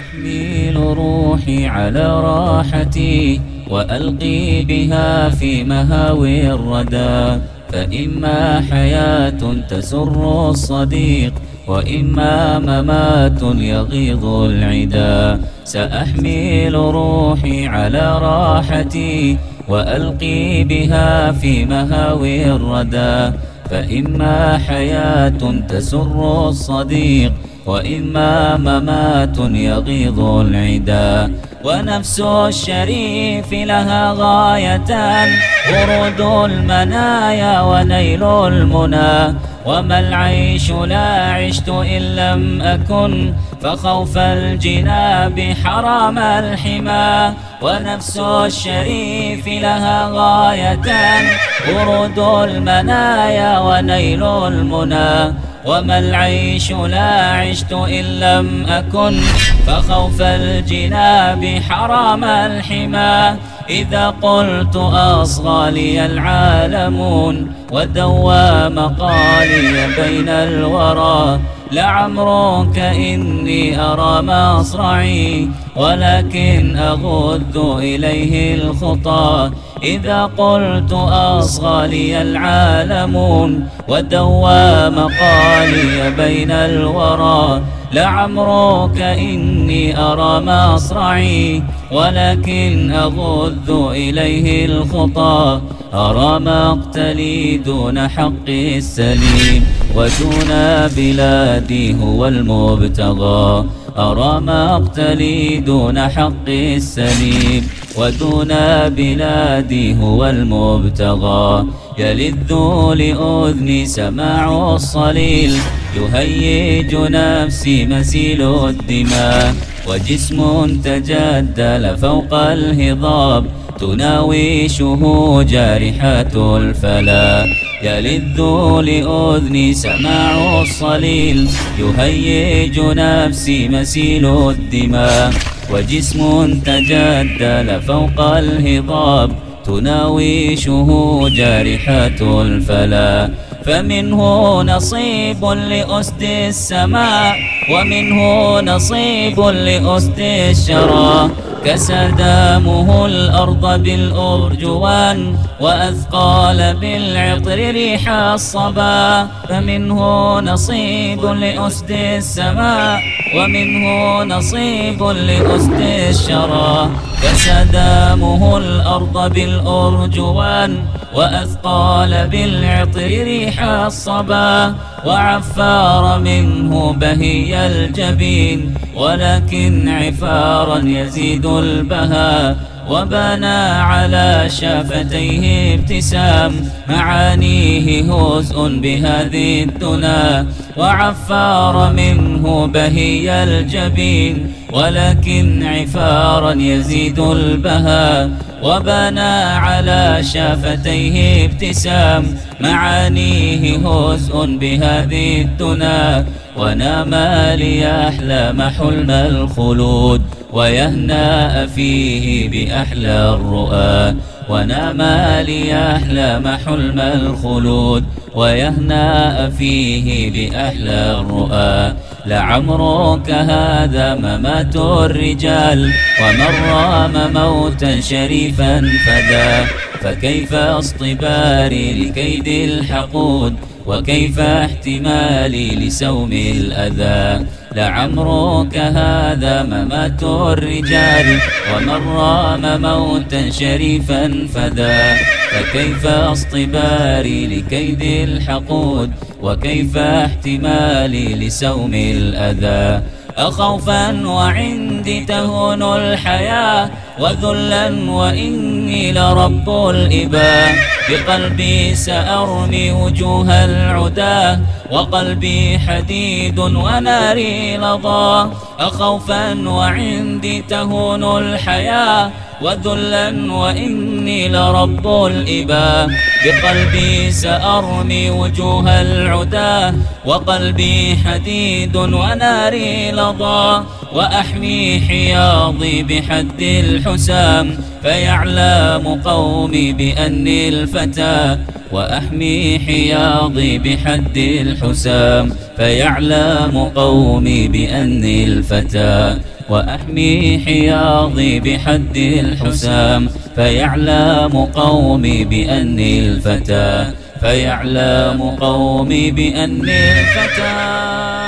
سأحمل روحي على راحتي وألقي بها في مهاوي الردى، فإما حياة تسر الصديق وإما ممات يغيظ العدا. سأحمل روحي على راحتي وألقي بها في مهاوي الردى، فإما حياة تسر الصديق وإما ممات يغيظ العدا. ونفس الشريف لها غايتان، ورود المنايا ونيل المنى، وما العيش لا عشت إن لم أكن، فخوف الجناب حرام الحمى. ونفس الشريف لها غايتان، ورود المنايا ونيل المنى، وما العيش لا عشت إن لم أكن، فخوف الجناب حرام الحمى. إذا قلت أصغى لي العالمون ودوى مقالي بين الورى، لعمرك إني أرى مصرعي ولكن أغض إليه الخطى. إذا قلت أصغى لي العالمون ودوى مقالي بين الورى، لعمرك إني أرى مصرعي ولكن أغض إليه الخطى. أرى مقتلي دون حق السليم ودون بلادي هو المبتغى. أرى مقتلي دون حق السليم ودون بلادي هو المبتغى. يلذ لأذني سماع الصليل، يهيج نفسي مسيل الدماء، وجسم تجدل فوق الهضاب تناوشه جارحات الفلا. يلذ لأذني سماع الصليل، يهيج نفسي مسيل الدماء، وجسم تجدل فوق الهضاب تناوشه جارحات الفلا. فمنه نصيب لأسد السماء ومنه نصيب لأسد الشرى، كسدامه الأرض بالأرجوان وأثقال بالعطر ريح الصبا. فمنه نصيب لأسد السماء ومنه نصيب لأسد الشرى، كسدامه الأرض بالأرجوان وأثقال بالعطر ريح الصبا. وعفار منه بهي الجبين ولكن عفارا يزيد البهاء، وبنى على شفتيه ابتسام معانيه هزء بهذه الدنا. وعفار منه بهي الجبين ولكن عفارا يزيد البهاء، وبنى على شفتيه ابتسام معانيه هزء بهذه الدنا. ونام ليحلم حلم الخلود ويهنأ فيه بأحلى الرؤى. ونام ليحلم حلم الخلود ويهنأ فيه بأحلى الرؤى. لعمرك هذا ممات الرجال، ومن رام موتا شريفا فدا. فكيف اصطباري لكيد الحقود وكيف احتمالي لسوم الأذى. لعمرك هذا ممات الرجال، ومن رام موتا شريفا فدا. فكيف اصطباري لكيد الحقود وكيف احتمالي لسوم الأذى. أخوفا وعندي تهون الحياة، وذلا وإني لرب الإباء. بقلبي سأرمي وجوه العداة، وقلبي حديد وناري لظى. أخوفا وعندي تهون الحياة، وذلا وإني لرب الإباء. بقلبي سأرمي وجوه العداة، وقلبي حديد وناري لظى. وأحمي حياضي بحد الحسام، فيعلم قومي بأني الفتى. وأحمي حياضي بحد الحسام، فيعلم قومي بأني الفتى. وأحمي حياضي بحد الحسام، فيعلم قومي بأني الفتى، فيعلم قومي بأني الفتى.